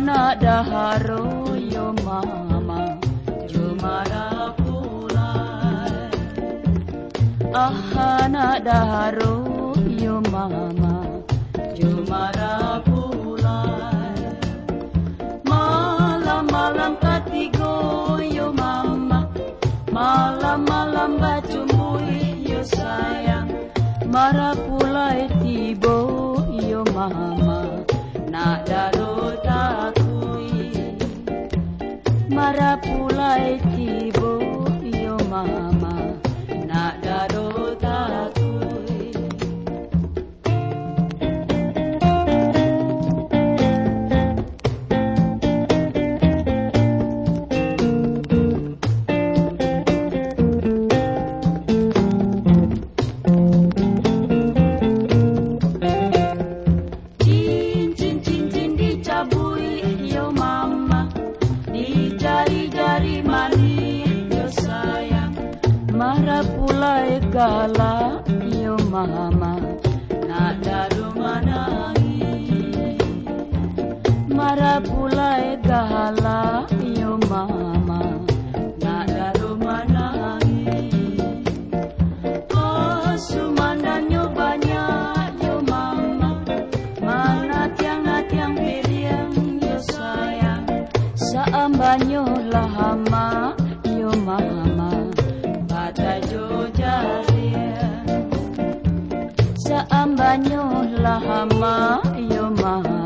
anak daharo yo mama jumara pulai. Anak daharo yo mama jumara pulai. Malam-malam katigo yo mama, malam-malam bacumbui yo sayang. Mara pulai tibo yo mama, nak daro takui. Mara pulai tibo yo mama, nak daro takui. Mara pulai gala yo mama, nak daru manangi. Mara pulai gala yo mama, nak daru manangi. Oh sumandanyo banyak yo mama, mana tiang piliang yo sayang. Saambanyo lahama yo mama, Tajo jaria. Saambanyo lahama yo mama,